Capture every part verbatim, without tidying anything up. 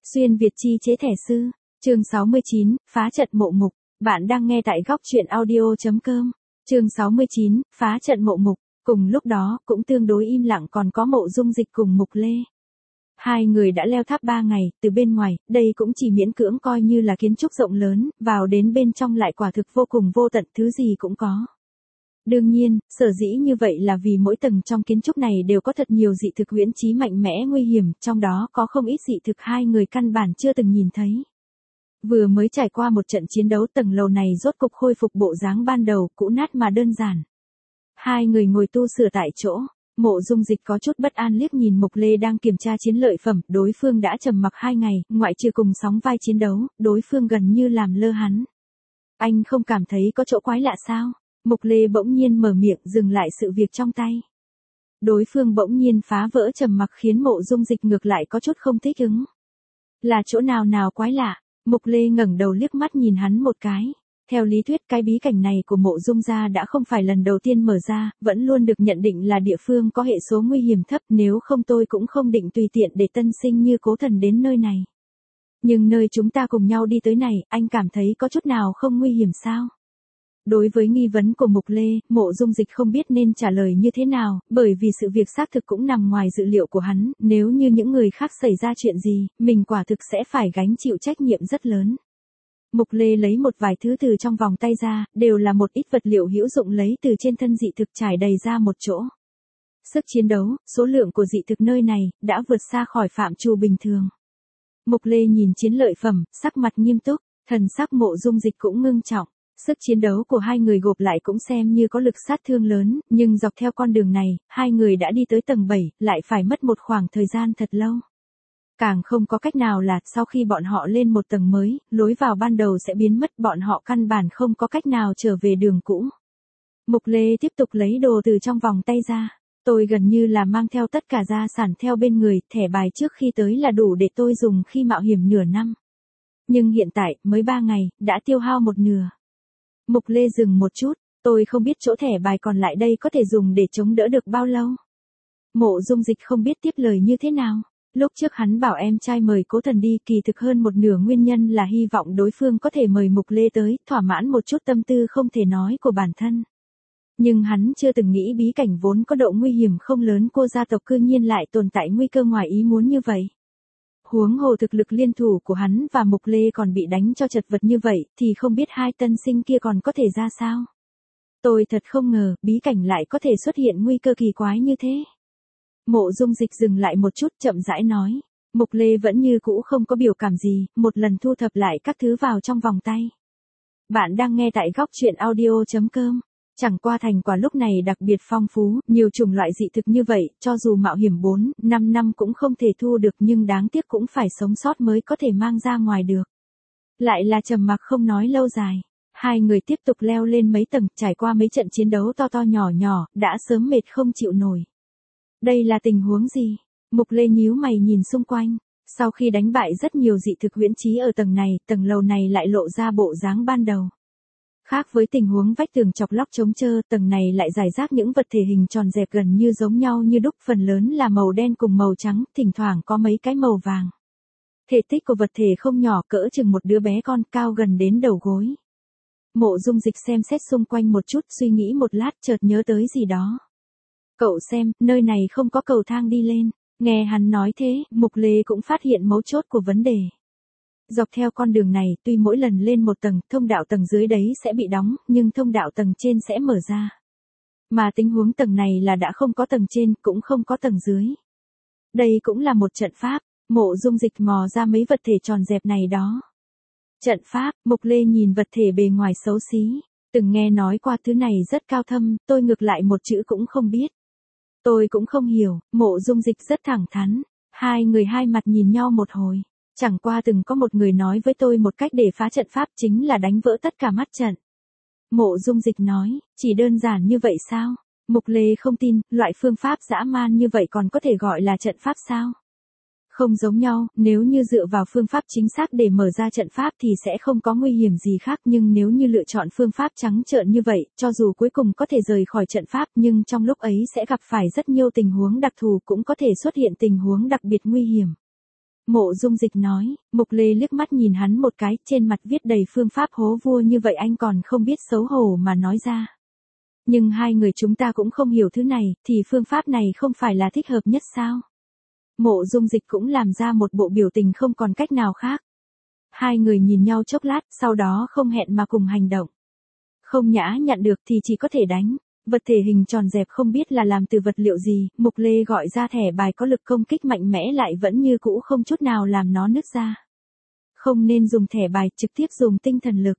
Xuyên Việt chi chế thẻ sư, chương sáu mươi chín, phá trận mộ mục. Bạn đang nghe tại góc truyện audio.com. Chương sáu mươi chín, phá trận mộ mục. Cùng lúc đó, cũng tương đối im lặng còn có Mộ Dung Dịch cùng Mục Lê. Hai người đã leo tháp ba ngày, từ bên ngoài, đây cũng chỉ miễn cưỡng coi như là kiến trúc rộng lớn, vào đến bên trong lại quả thực vô cùng vô tận, thứ gì cũng có. Đương nhiên, sở dĩ như vậy là vì mỗi tầng trong kiến trúc này đều có thật nhiều dị thực huyễn chí mạnh mẽ nguy hiểm, trong đó có không ít dị thực hai người căn bản chưa từng nhìn thấy. Vừa mới trải qua một trận chiến đấu, tầng lầu này rốt cục khôi phục bộ dáng ban đầu, cũ nát mà đơn giản. Hai người ngồi tu sửa tại chỗ, Mộ Dung Dịch có chút bất an liếc nhìn Mục Lê đang kiểm tra chiến lợi phẩm, đối phương đã trầm mặc hai ngày, ngoại trừ cùng sóng vai chiến đấu, đối phương gần như làm lơ hắn. Anh không cảm thấy có chỗ quái lạ sao? Mục Lê bỗng nhiên mở miệng, dừng lại sự việc trong tay. Đối phương bỗng nhiên phá vỡ trầm mặc khiến Mộ Dung Dịch ngược lại có chút không thích ứng. Là chỗ nào nào quái lạ? Mục Lê ngẩng đầu liếc mắt nhìn hắn một cái. Theo lý thuyết cái bí cảnh này của Mộ Dung gia đã không phải lần đầu tiên mở ra, vẫn luôn được nhận định là địa phương có hệ số nguy hiểm thấp, nếu không tôi cũng không định tùy tiện để tân sinh như Cố Thần đến nơi này. Nhưng nơi chúng ta cùng nhau đi tới này, anh cảm thấy có chút nào không nguy hiểm sao? Đối với nghi vấn của Mục Lê, Mộ Dung Dịch không biết nên trả lời như thế nào, bởi vì sự việc xác thực cũng nằm ngoài dự liệu của hắn, nếu như những người khác xảy ra chuyện gì, mình quả thực sẽ phải gánh chịu trách nhiệm rất lớn. Mục Lê lấy một vài thứ từ trong vòng tay ra, đều là một ít vật liệu hữu dụng lấy từ trên thân dị thực trải đầy ra một chỗ. Sức chiến đấu, số lượng của dị thực nơi này, đã vượt xa khỏi phạm trù bình thường. Mục Lê nhìn chiến lợi phẩm, sắc mặt nghiêm túc, thần sắc Mộ Dung Dịch cũng ngưng trọng. Sức chiến đấu của hai người gộp lại cũng xem như có lực sát thương lớn, nhưng dọc theo con đường này, hai người đã đi tới tầng bảy, lại phải mất một khoảng thời gian thật lâu. Càng không có cách nào là, sau khi bọn họ lên một tầng mới, lối vào ban đầu sẽ biến mất, bọn họ căn bản không có cách nào trở về đường cũ. Mục Lê tiếp tục lấy đồ từ trong vòng tay ra. Tôi gần như là mang theo tất cả gia sản theo bên người, thẻ bài trước khi tới là đủ để tôi dùng khi mạo hiểm nửa năm. Nhưng hiện tại, mới ba ngày, đã tiêu hao một nửa. Mục Lê dừng một chút, tôi không biết chỗ thẻ bài còn lại đây có thể dùng để chống đỡ được bao lâu. Mộ Dung Dịch không biết tiếp lời như thế nào. Lúc trước hắn bảo em trai mời Cố Thần đi, kỳ thực hơn một nửa nguyên nhân là hy vọng đối phương có thể mời Mục Lê tới, thỏa mãn một chút tâm tư không thể nói của bản thân. Nhưng hắn chưa từng nghĩ bí cảnh vốn có độ nguy hiểm không lớn của gia tộc cư nhiên lại tồn tại nguy cơ ngoài ý muốn như vậy. Huống hồ thực lực liên thủ của hắn và Mục Lê còn bị đánh cho chật vật như vậy, thì không biết hai tân sinh kia còn có thể ra sao. Tôi thật không ngờ, bí cảnh lại có thể xuất hiện nguy cơ kỳ quái như thế. Mộ Dung Dịch dừng lại một chút, chậm rãi nói. Mục Lê vẫn như cũ không có biểu cảm gì, một lần thu thập lại các thứ vào trong vòng tay. Bạn đang nghe tại góc truyện audio.com. Chẳng qua thành quả lúc này đặc biệt phong phú, nhiều chủng loại dị thực như vậy, cho dù mạo hiểm bốn, năm năm cũng không thể thu được, nhưng đáng tiếc cũng phải sống sót mới có thể mang ra ngoài được. Lại là trầm mặc không nói lâu dài. Hai người tiếp tục leo lên mấy tầng, trải qua mấy trận chiến đấu to to nhỏ nhỏ, đã sớm mệt không chịu nổi. Đây là tình huống gì? Mục Lê nhíu mày nhìn xung quanh. Sau khi đánh bại rất nhiều dị thực huyễn chí ở tầng này, tầng lầu này lại lộ ra bộ dáng ban đầu. Khác với tình huống vách tường chọc lóc trống trơ, tầng này lại rải rác những vật thể hình tròn dẹp gần như giống nhau như đúc, phần lớn là màu đen cùng màu trắng, thỉnh thoảng có mấy cái màu vàng. Thể tích của vật thể không nhỏ, cỡ chừng một đứa bé con, cao gần đến đầu gối. Mộ Dung Dịch xem xét xung quanh một chút, suy nghĩ một lát, chợt nhớ tới gì đó. Cậu xem, nơi này không có cầu thang đi lên. Nghe hắn nói thế, Mục Lê cũng phát hiện mấu chốt của vấn đề. Dọc theo con đường này, tuy mỗi lần lên một tầng, thông đạo tầng dưới đấy sẽ bị đóng, nhưng thông đạo tầng trên sẽ mở ra. Mà tình huống tầng này là đã không có tầng trên, cũng không có tầng dưới. Đây cũng là một trận pháp. Mộ Dung Dịch mò ra mấy vật thể tròn dẹp này đó. Trận pháp, Mục Lê nhìn vật thể bề ngoài xấu xí. Từng nghe nói qua thứ này rất cao thâm, tôi ngược lại một chữ cũng không biết. Tôi cũng không hiểu, Mộ Dung Dịch rất thẳng thắn. Hai người hai mặt nhìn nhau một hồi. Chẳng qua từng có một người nói với tôi một cách để phá trận pháp chính là đánh vỡ tất cả mắt trận. Mộ Dung Dịch nói, chỉ đơn giản như vậy sao? Mục Lê không tin, loại phương pháp dã man như vậy còn có thể gọi là trận pháp sao? Không giống nhau, nếu như dựa vào phương pháp chính xác để mở ra trận pháp thì sẽ không có nguy hiểm gì khác, nhưng nếu như lựa chọn phương pháp trắng trợn như vậy, cho dù cuối cùng có thể rời khỏi trận pháp nhưng trong lúc ấy sẽ gặp phải rất nhiều tình huống đặc thù, cũng có thể xuất hiện tình huống đặc biệt nguy hiểm. Mộ Dung Dịch nói. Mục Lê liếc mắt nhìn hắn một cái, trên mặt viết đầy phương pháp hố vua như vậy anh còn không biết xấu hổ mà nói ra. Nhưng hai người chúng ta cũng không hiểu thứ này, thì phương pháp này không phải là thích hợp nhất sao? Mộ Dung Dịch cũng làm ra một bộ biểu tình không còn cách nào khác. Hai người nhìn nhau chốc lát, sau đó không hẹn mà cùng hành động. Không nhã nhận được thì chỉ có thể đánh. Vật thể hình tròn dẹp không biết là làm từ vật liệu gì, Mục Lê gọi ra thẻ bài có lực công kích mạnh mẽ lại vẫn như cũ không chút nào làm nó nứt ra. Không nên dùng thẻ bài, trực tiếp dùng tinh thần lực.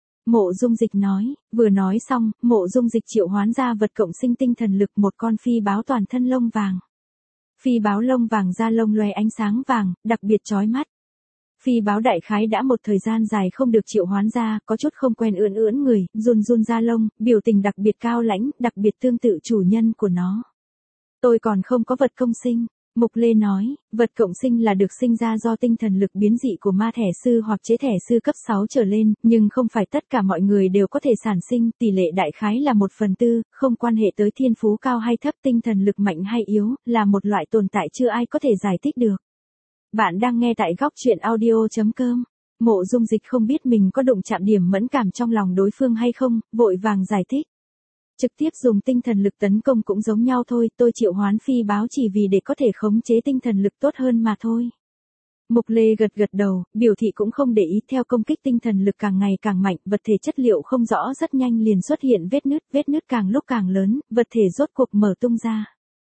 Mộ Dung Dịch nói, vừa nói xong, Mộ Dung Dịch triệu hoán ra vật cộng sinh tinh thần lực, một con phi báo toàn thân lông vàng. Phi báo lông vàng da lông loè ánh sáng vàng, đặc biệt chói mắt. Phi báo đại khái đã một thời gian dài không được triệu hoán ra, có chút không quen ưỡn ưỡn người, run run da lông, biểu tình đặc biệt cao lãnh, đặc biệt tương tự chủ nhân của nó. Tôi còn không có vật công sinh. Mục Lê nói, vật cộng sinh là được sinh ra do tinh thần lực biến dị của ma thẻ sư hoặc chế thẻ sư cấp sáu trở lên, nhưng không phải tất cả mọi người đều có thể sản sinh, tỷ lệ đại khái là một phần tư, không quan hệ tới thiên phú cao hay thấp, tinh thần lực mạnh hay yếu, là một loại tồn tại chưa ai có thể giải thích được. Bạn đang nghe tại góc truyện audio chấm com. Mộ Dung Dịch không biết mình có đụng chạm điểm mẫn cảm trong lòng đối phương hay không, vội vàng giải thích. Trực tiếp dùng tinh thần lực tấn công cũng giống nhau thôi, tôi triệu hoán phi báo chỉ vì để có thể khống chế tinh thần lực tốt hơn mà thôi. Mục Lê gật gật đầu, biểu thị cũng không để ý, theo công kích tinh thần lực càng ngày càng mạnh, vật thể chất liệu không rõ rất nhanh liền xuất hiện vết nứt, vết nứt càng lúc càng lớn, vật thể rốt cuộc mở tung ra.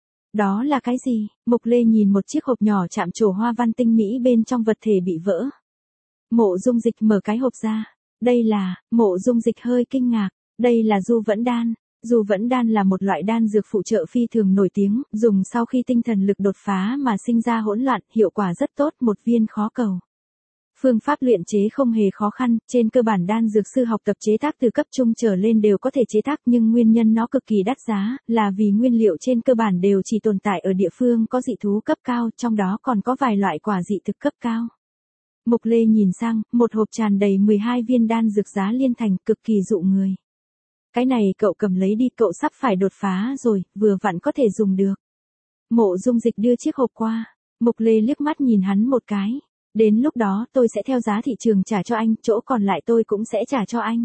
Đó là cái gì? Mục Lê nhìn một chiếc hộp nhỏ chạm trổ hoa văn tinh mỹ bên trong vật thể bị vỡ. Mộ Dung Dịch mở cái hộp ra. Đây là, Mộ Dung Dịch hơi kinh ngạc, đây là Du Vẫn Đan. Du Vẫn Đan là một loại đan dược phụ trợ phi thường nổi tiếng, dùng sau khi tinh thần lực đột phá mà sinh ra hỗn loạn, hiệu quả rất tốt, một viên khó cầu. Phương pháp luyện chế không hề khó khăn, trên cơ bản đan dược sư học tập chế tác từ cấp trung trở lên đều có thể chế tác, nhưng nguyên nhân nó cực kỳ đắt giá, là vì nguyên liệu trên cơ bản đều chỉ tồn tại ở địa phương có dị thú cấp cao, trong đó còn có vài loại quả dị thực cấp cao. Mục Lê nhìn sang, một hộp tràn đầy mười hai viên đan dược giá liên thành, cực kỳ dụ người. Cái này cậu cầm lấy đi, cậu sắp phải đột phá rồi, vừa vặn có thể dùng được. Mộ Dung Dịch đưa chiếc hộp qua, Mục Lê liếc mắt nhìn hắn một cái. Đến lúc đó tôi sẽ theo giá thị trường trả cho anh, chỗ còn lại tôi cũng sẽ trả cho anh.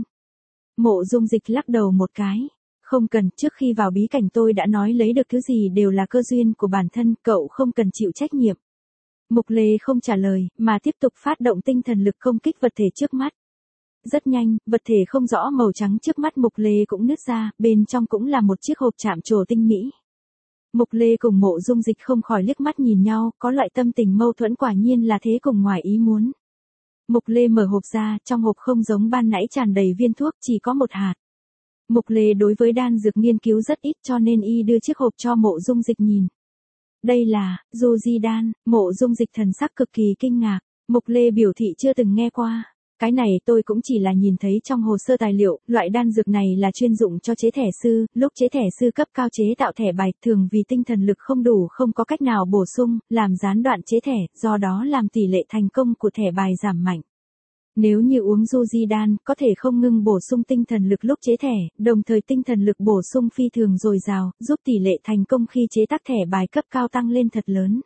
Mộ Dung Dịch lắc đầu một cái. Không cần, trước khi vào bí cảnh tôi đã nói lấy được thứ gì đều là cơ duyên của bản thân, cậu không cần chịu trách nhiệm. Mục Lê không trả lời, mà tiếp tục phát động tinh thần lực công kích vật thể trước mắt. Rất nhanh, vật thể không rõ màu trắng trước mắt Mục Lê cũng nứt ra, bên trong cũng là một chiếc hộp chạm trổ tinh mỹ. Mục Lê cùng Mộ Dung Dịch không khỏi liếc mắt nhìn nhau, có loại tâm tình mâu thuẫn, quả nhiên là thế cùng ngoài ý muốn. Mục Lê mở hộp ra, trong hộp không giống ban nãy tràn đầy viên thuốc, chỉ có một hạt. Mục Lê đối với đan dược nghiên cứu rất ít cho nên y đưa chiếc hộp cho Mộ Dung Dịch nhìn. Đây là, Du Di Đan, Mộ Dung Dịch thần sắc cực kỳ kinh ngạc, Mục Lê biểu thị chưa từng nghe qua. Cái này tôi cũng chỉ là nhìn thấy trong hồ sơ tài liệu, loại đan dược này là chuyên dụng cho chế thẻ sư, lúc chế thẻ sư cấp cao chế tạo thẻ bài, thường vì tinh thần lực không đủ không có cách nào bổ sung, làm gián đoạn chế thẻ, do đó làm tỷ lệ thành công của thẻ bài giảm mạnh. Nếu như uống Du Di Đan, có thể không ngừng bổ sung tinh thần lực lúc chế thẻ, đồng thời tinh thần lực bổ sung phi thường dồi dào, giúp tỷ lệ thành công khi chế tác thẻ bài cấp cao tăng lên thật lớn.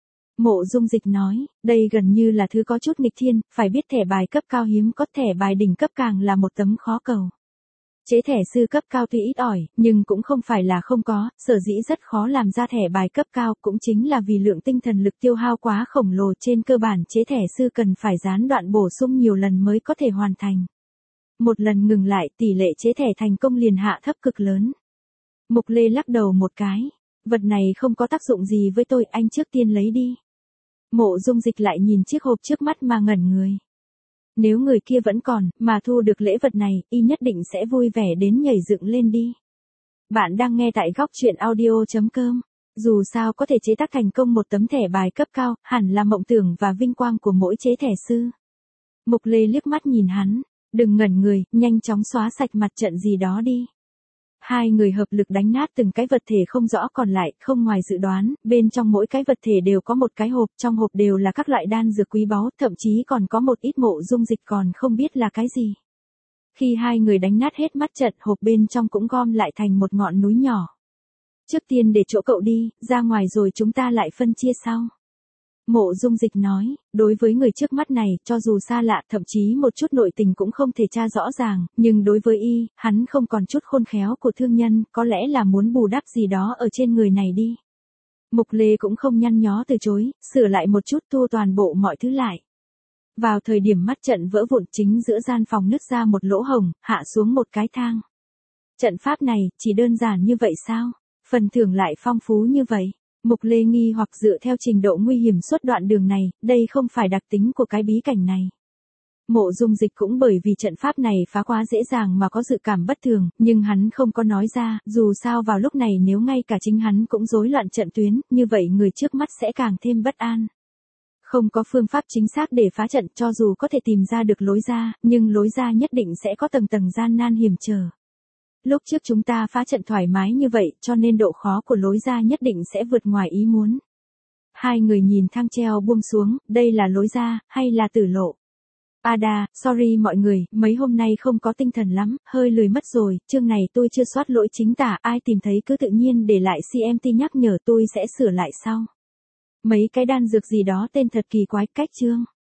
Mộ Dung Dịch nói, đây gần như là thứ có chút nghịch thiên, phải biết thẻ bài cấp cao hiếm có, thẻ bài đỉnh cấp càng là một tấm khó cầu. Chế thẻ sư cấp cao tuy ít ỏi, nhưng cũng không phải là không có, sở dĩ rất khó làm ra thẻ bài cấp cao cũng chính là vì lượng tinh thần lực tiêu hao quá khổng lồ, trên cơ bản chế thẻ sư cần phải gián đoạn bổ sung nhiều lần mới có thể hoàn thành. Một lần ngừng lại, tỷ lệ chế thẻ thành công liền hạ thấp cực lớn. Mục Lê lắc đầu một cái, vật này không có tác dụng gì với tôi, anh trước tiên lấy đi. Mộ Dung Dịch lại nhìn chiếc hộp trước mắt mà ngẩn người. Nếu người kia vẫn còn, mà thu được lễ vật này, y nhất định sẽ vui vẻ đến nhảy dựng lên đi. Bạn đang nghe tại góc truyện audio chấm com. Dù sao có thể chế tác thành công một tấm thẻ bài cấp cao, hẳn là mộng tưởng và vinh quang của mỗi chế thẻ sư. Mục Lê liếc mắt nhìn hắn, đừng ngẩn người, nhanh chóng xóa sạch mặt trận gì đó đi. Hai người hợp lực đánh nát từng cái vật thể không rõ còn lại, không ngoài dự đoán, bên trong mỗi cái vật thể đều có một cái hộp, trong hộp đều là các loại đan dược quý báu, thậm chí còn có một ít Mộ Dung Dịch còn không biết là cái gì. Khi hai người đánh nát hết mắt trận, hộp bên trong cũng gom lại thành một ngọn núi nhỏ. Trước tiên để chỗ cậu đi, ra ngoài rồi chúng ta lại phân chia sau. Mộ Dung Dịch nói, đối với người trước mắt này, cho dù xa lạ, thậm chí một chút nội tình cũng không thể tra rõ ràng, nhưng đối với y, hắn không còn chút khôn khéo của thương nhân, có lẽ là muốn bù đắp gì đó ở trên người này đi. Mục Lê cũng không nhăn nhó từ chối, sửa lại một chút, thu toàn bộ mọi thứ lại. Vào thời điểm mắt trận vỡ vụn, chính giữa gian phòng nứt ra một lỗ hổng, hạ xuống một cái thang. Trận pháp này, chỉ đơn giản như vậy sao? Phần thưởng lại phong phú như vậy. Mục Lê nghi hoặc dựa theo trình độ nguy hiểm suốt đoạn đường này, đây không phải đặc tính của cái bí cảnh này. Mộ Dung Dịch cũng bởi vì trận pháp này phá quá dễ dàng mà có dự cảm bất thường, nhưng hắn không có nói ra, dù sao vào lúc này nếu ngay cả chính hắn cũng rối loạn trận tuyến, như vậy người trước mắt sẽ càng thêm bất an. Không có phương pháp chính xác để phá trận, cho dù có thể tìm ra được lối ra, nhưng lối ra nhất định sẽ có tầng tầng gian nan hiểm trở. Lúc trước chúng ta phá trận thoải mái như vậy, cho nên độ khó của lối ra nhất định sẽ vượt ngoài ý muốn. Hai người nhìn thang treo buông xuống, đây là lối ra, hay là tử lộ? Ada, sorry mọi người, mấy hôm nay không có tinh thần lắm, hơi lười mất rồi, chương này tôi chưa soát lỗi chính tả, ai tìm thấy cứ tự nhiên để lại xê em tê nhắc nhở, tôi sẽ sửa lại sau. Mấy cái đan dược gì đó tên thật kỳ quái, cách chương.